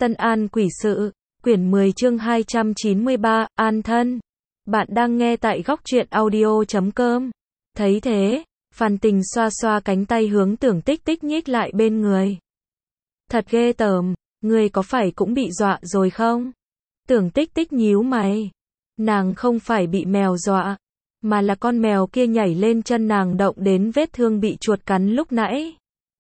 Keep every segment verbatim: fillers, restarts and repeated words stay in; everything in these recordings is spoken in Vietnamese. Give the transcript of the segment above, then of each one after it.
Tân An Quỷ Sự, quyển mười chương hai trăm chín mươi ba, An Thân. Bạn đang nghe tại góc truyện audio chấm com. Thấy thế, Phan Tình xoa xoa cánh tay hướng Tưởng Tích Tích nhích lại bên người. Thật ghê tởm, ngươi có phải cũng bị dọa rồi không? Tưởng Tích Tích nhíu mày. Nàng không phải bị mèo dọa, mà là con mèo kia nhảy lên chân nàng động đến vết thương bị chuột cắn lúc nãy.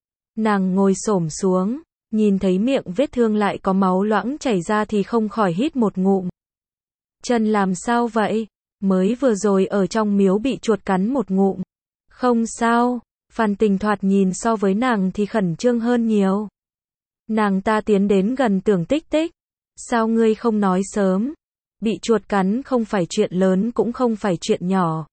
Nàng ngồi xổm xuống, nhìn thấy miệng vết thương lại có máu loãng chảy ra thì không khỏi hít một ngụm. Chân làm sao vậy? Mới vừa rồi ở trong miếu bị chuột cắn một ngụm. Không sao, Phan Tình thoạt nhìn so với nàng thì khẩn trương hơn nhiều. Nàng ta tiến đến gần Tưởng Tích Tích. Sao ngươi không nói sớm? Bị chuột cắn không phải chuyện lớn cũng không phải chuyện nhỏ.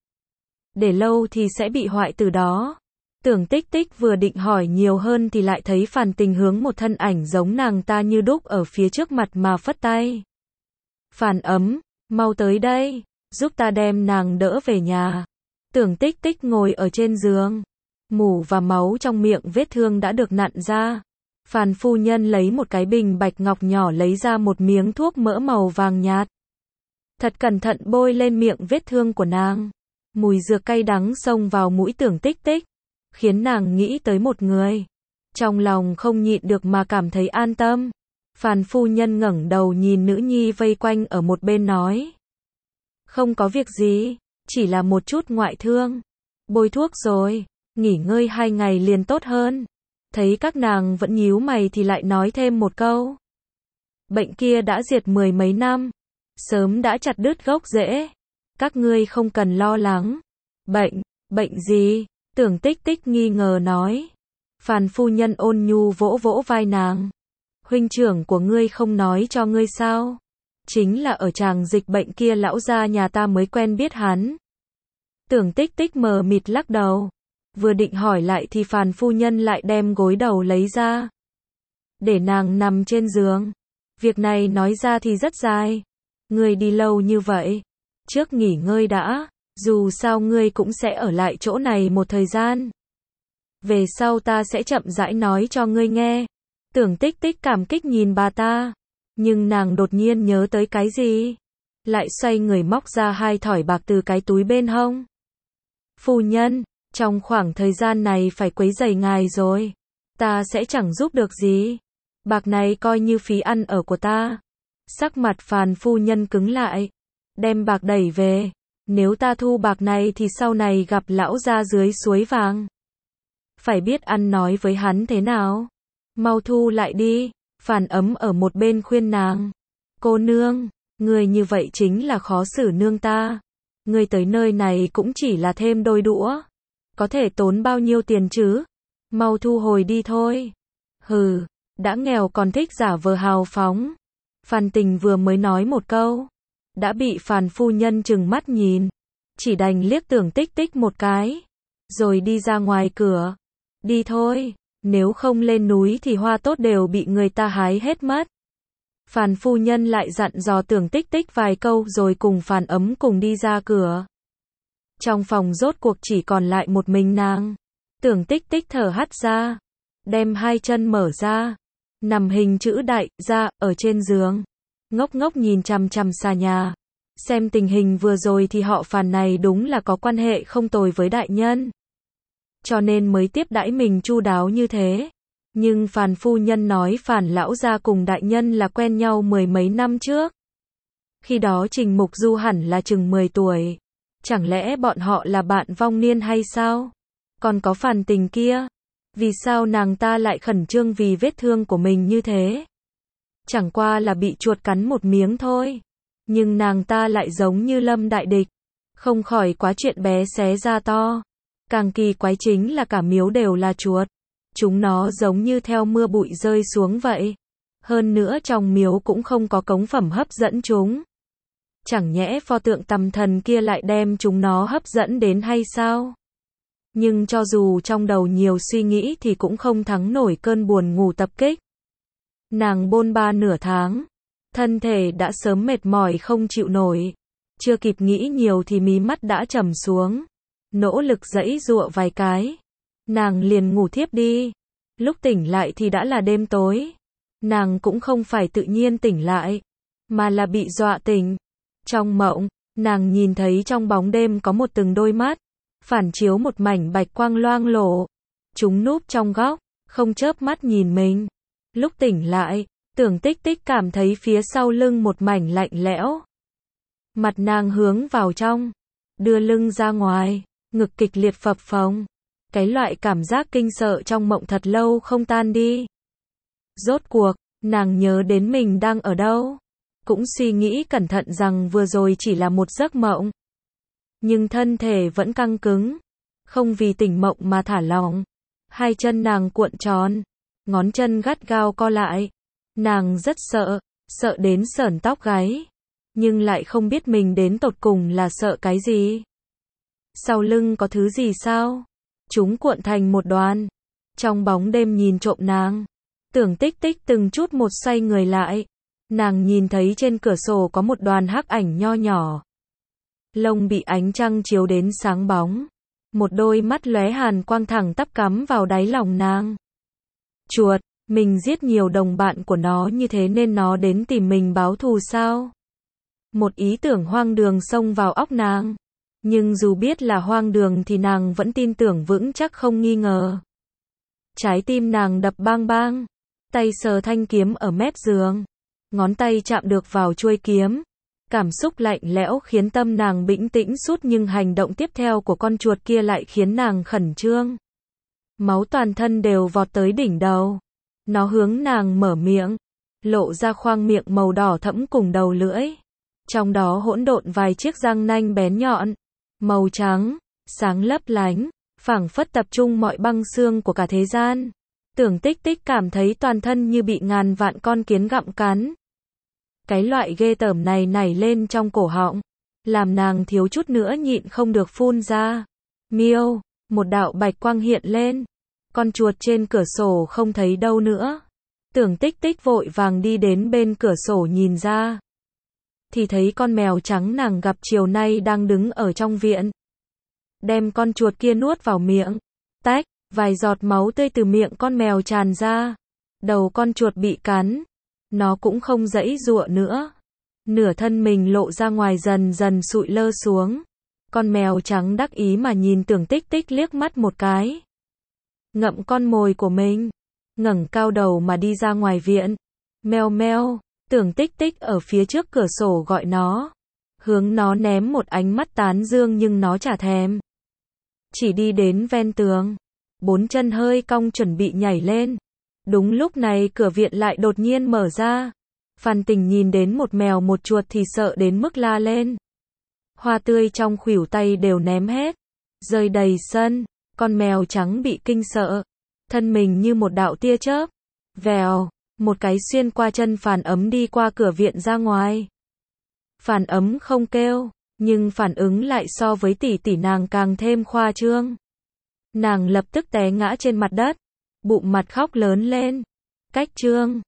Để lâu thì sẽ bị hoại từ đó. Tưởng Tích Tích vừa định hỏi nhiều hơn thì lại thấy Phan Tình hướng một thân ảnh giống nàng ta như đúc ở phía trước mặt mà phất tay. Phan Ấm, mau tới đây, giúp ta đem nàng đỡ về nhà. Tưởng Tích Tích ngồi ở trên giường. Mủ và máu trong miệng vết thương đã được nặn ra. Phan phu nhân lấy một cái bình bạch ngọc nhỏ lấy ra một miếng thuốc mỡ màu vàng nhạt. Thật cẩn thận bôi lên miệng vết thương của nàng. Mùi dược cay đắng xông vào mũi Tưởng Tích Tích, khiến nàng nghĩ tới một người. Trong lòng không nhịn được mà cảm thấy an tâm. Phan phu nhân ngẩng đầu nhìn nữ nhi vây quanh ở một bên nói. Không có việc gì, chỉ là một chút ngoại thương. Bôi thuốc rồi, nghỉ ngơi hai ngày liền tốt hơn. Thấy các nàng vẫn nhíu mày thì lại nói thêm một câu. Bệnh kia đã diệt mười mấy năm, sớm đã chặt đứt gốc rễ. Các ngươi không cần lo lắng. Bệnh, bệnh gì? Tưởng Tích Tích nghi ngờ nói. Phan phu nhân ôn nhu vỗ vỗ vai nàng. Huynh trưởng của ngươi không nói cho ngươi sao? Chính là ở tràng dịch bệnh kia lão gia nhà ta mới quen biết hắn. Tưởng Tích Tích mờ mịt lắc đầu. Vừa định hỏi lại thì Phan phu nhân lại đem gối đầu lấy ra. Để nàng nằm trên giường. Việc này nói ra thì rất dài. Ngươi đi lâu như vậy. Trước nghỉ ngơi đã. Dù sao ngươi cũng sẽ ở lại chỗ này một thời gian. Về sau ta sẽ chậm rãi nói cho ngươi nghe. Tưởng Tích Tích cảm kích nhìn bà ta. Nhưng nàng đột nhiên nhớ tới cái gì. Lại xoay người móc ra hai thỏi bạc từ cái túi bên hông. Phu nhân, trong khoảng thời gian này phải quấy rầy ngài rồi. Ta sẽ chẳng giúp được gì. Bạc này coi như phí ăn ở của ta. Sắc mặt Phan phu nhân cứng lại. Đem bạc đẩy về. Nếu ta thu bạc này thì sau này gặp lão gia dưới suối vàng. Phải biết ăn nói với hắn thế nào. Mau thu lại đi. Phan Ấm ở một bên khuyên nàng. Cô nương, người như vậy chính là khó xử nương ta. Người tới nơi này cũng chỉ là thêm đôi đũa. Có thể tốn bao nhiêu tiền chứ? Mau thu hồi đi thôi. Hừ, đã nghèo còn thích giả vờ hào phóng. Phan Tình vừa mới nói một câu. Đã bị Phan phu nhân trừng mắt nhìn. Chỉ đành liếc Tưởng Tích Tích một cái. Rồi đi ra ngoài cửa. Đi thôi, nếu không lên núi thì hoa tốt đều bị người ta hái hết mất. Phan phu nhân lại dặn dò Tưởng Tích Tích vài câu rồi cùng Phan Ấm cùng đi ra cửa. Trong phòng rốt cuộc chỉ còn lại một mình nàng. Tưởng Tích Tích thở hắt ra. Đem hai chân mở ra. Nằm hình chữ đại ra ở trên giường. Ngốc ngốc nhìn chằm chằm xà nhà. Xem tình hình vừa rồi thì họ Phan này đúng là có quan hệ không tồi với đại nhân. Cho nên mới tiếp đãi mình chu đáo như thế. Nhưng Phan phu nhân nói Phan lão gia cùng đại nhân là quen nhau mười mấy năm trước. Khi đó Trình Mục Du hẳn là chừng mười tuổi. Chẳng lẽ bọn họ là bạn vong niên hay sao? Còn có Phan Tình kia. Vì sao nàng ta lại khẩn trương vì vết thương của mình như thế? Chẳng qua là bị chuột cắn một miếng thôi. Nhưng nàng ta lại giống như lâm đại địch. Không khỏi quá chuyện bé xé ra to. Càng kỳ quái chính là cả miếu đều là chuột. Chúng nó giống như theo mưa bụi rơi xuống vậy. Hơn nữa trong miếu cũng không có cống phẩm hấp dẫn chúng. Chẳng nhẽ pho tượng tầm thần kia lại đem chúng nó hấp dẫn đến hay sao? Nhưng cho dù trong đầu nhiều suy nghĩ thì cũng không thắng nổi cơn buồn ngủ tập kích. Nàng bôn ba nửa tháng. Thân thể đã sớm mệt mỏi không chịu nổi. Chưa kịp nghĩ nhiều thì mí mắt đã trầm xuống. Nỗ lực giãy giụa vài cái. Nàng liền ngủ thiếp đi. Lúc tỉnh lại thì đã là đêm tối. Nàng cũng không phải tự nhiên tỉnh lại, mà là bị dọa tỉnh. Trong mộng, nàng nhìn thấy trong bóng đêm có một từng đôi mắt, phản chiếu một mảnh bạch quang loang lổ. Chúng núp trong góc, không chớp mắt nhìn mình. Lúc tỉnh lại, Tưởng Tích Tích cảm thấy phía sau lưng một mảnh lạnh lẽo. Mặt nàng hướng vào trong, đưa lưng ra ngoài, ngực kịch liệt phập phồng. Cái loại cảm giác kinh sợ trong mộng thật lâu không tan đi. Rốt cuộc, nàng nhớ đến mình đang ở đâu. Cũng suy nghĩ cẩn thận rằng vừa rồi chỉ là một giấc mộng. Nhưng thân thể vẫn căng cứng, không vì tỉnh mộng mà thả lỏng. Hai chân nàng cuộn tròn, ngón chân gắt gao co lại. Nàng rất sợ, sợ đến sởn tóc gáy, nhưng lại không biết mình đến tột cùng là sợ cái gì. Sau lưng có thứ gì sao? Chúng cuộn thành một đoàn, trong bóng đêm nhìn trộm nàng. Tưởng Tích Tích từng chút một xoay người lại. Nàng nhìn thấy trên cửa sổ có một đoàn hắc ảnh nho nhỏ. Lông bị ánh trăng chiếu đến sáng bóng. Một đôi mắt lóe hàn quang thẳng tắp cắm vào đáy lòng nàng. Chuột, mình giết nhiều đồng bạn của nó như thế nên nó đến tìm mình báo thù sao? Một ý tưởng hoang đường xông vào óc nàng. Nhưng dù biết là hoang đường thì nàng vẫn tin tưởng vững chắc không nghi ngờ. Trái tim nàng đập bang bang. Tay sờ thanh kiếm ở mép giường. Ngón tay chạm được vào chuôi kiếm. Cảm xúc lạnh lẽo khiến tâm nàng bình tĩnh suốt, nhưng hành động tiếp theo của con chuột kia lại khiến nàng khẩn trương. Máu toàn thân đều vọt tới đỉnh đầu. Nó hướng nàng mở miệng, lộ ra khoang miệng màu đỏ thẫm cùng đầu lưỡi. Trong đó hỗn độn vài chiếc răng nanh bén nhọn, màu trắng, sáng lấp lánh, phảng phất tập trung mọi băng xương của cả thế gian. Tưởng Tích Tích cảm thấy toàn thân như bị ngàn vạn con kiến gặm cắn. Cái loại ghê tởm này nảy lên trong cổ họng, làm nàng thiếu chút nữa nhịn không được phun ra. Miêu, một đạo bạch quang hiện lên. Con chuột trên cửa sổ không thấy đâu nữa. Tưởng Tích Tích vội vàng đi đến bên cửa sổ nhìn ra. Thì thấy con mèo trắng nàng gặp chiều nay đang đứng ở trong viện. Đem con chuột kia nuốt vào miệng. Tách, vài giọt máu tươi từ miệng con mèo tràn ra. Đầu con chuột bị cắn. Nó cũng không giãy giụa nữa. Nửa thân mình lộ ra ngoài dần dần sụi lơ xuống. Con mèo trắng đắc ý mà nhìn Tưởng Tích Tích liếc mắt một cái. Ngậm con mồi của mình. Ngẩng cao đầu mà đi ra ngoài viện. Meo meo. Tưởng Tích Tích ở phía trước cửa sổ gọi nó. Hướng nó ném một ánh mắt tán dương nhưng nó chả thèm. Chỉ đi đến ven tường. Bốn chân hơi cong chuẩn bị nhảy lên. Đúng lúc này cửa viện lại đột nhiên mở ra. Phan Tình nhìn đến một mèo một chuột thì sợ đến mức la lên. Hoa tươi trong khuỷu tay đều ném hết. Rơi đầy sân. Con mèo trắng bị kinh sợ. Thân mình như một đạo tia chớp. Vèo. Một cái xuyên qua chân Phản Ấm đi qua cửa viện ra ngoài. Phản Ấm không kêu. Nhưng phản ứng lại so với tỷ tỷ nàng càng thêm khoa trương. Nàng lập tức té ngã trên mặt đất. Bụng mặt khóc lớn lên. Cách trương.